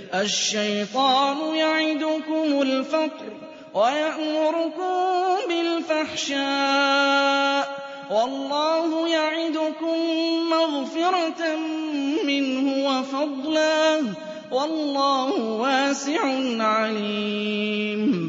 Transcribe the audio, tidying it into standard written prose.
الشيطان يعدكم الفقر ويأمركم بالفحشاء والله يعدكم مغفرة منه وفضلا والله واسع عليم